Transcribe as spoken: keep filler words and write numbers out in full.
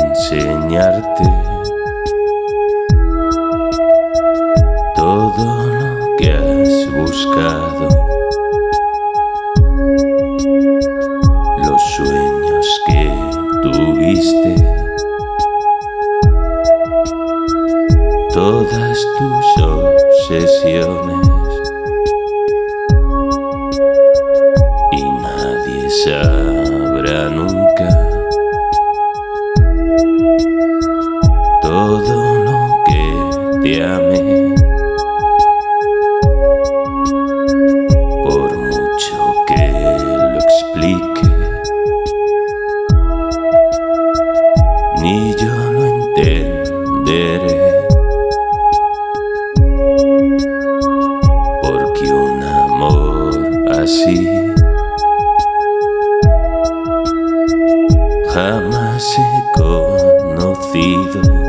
enseñarte todo lo que has buscado, los sueños que tuviste, todas tus obsesiones, y nadie sabrá nunca todo lo que te amé, por mucho que lo explique, ni yo lo entenderé, porque un amor así jamás he conocido.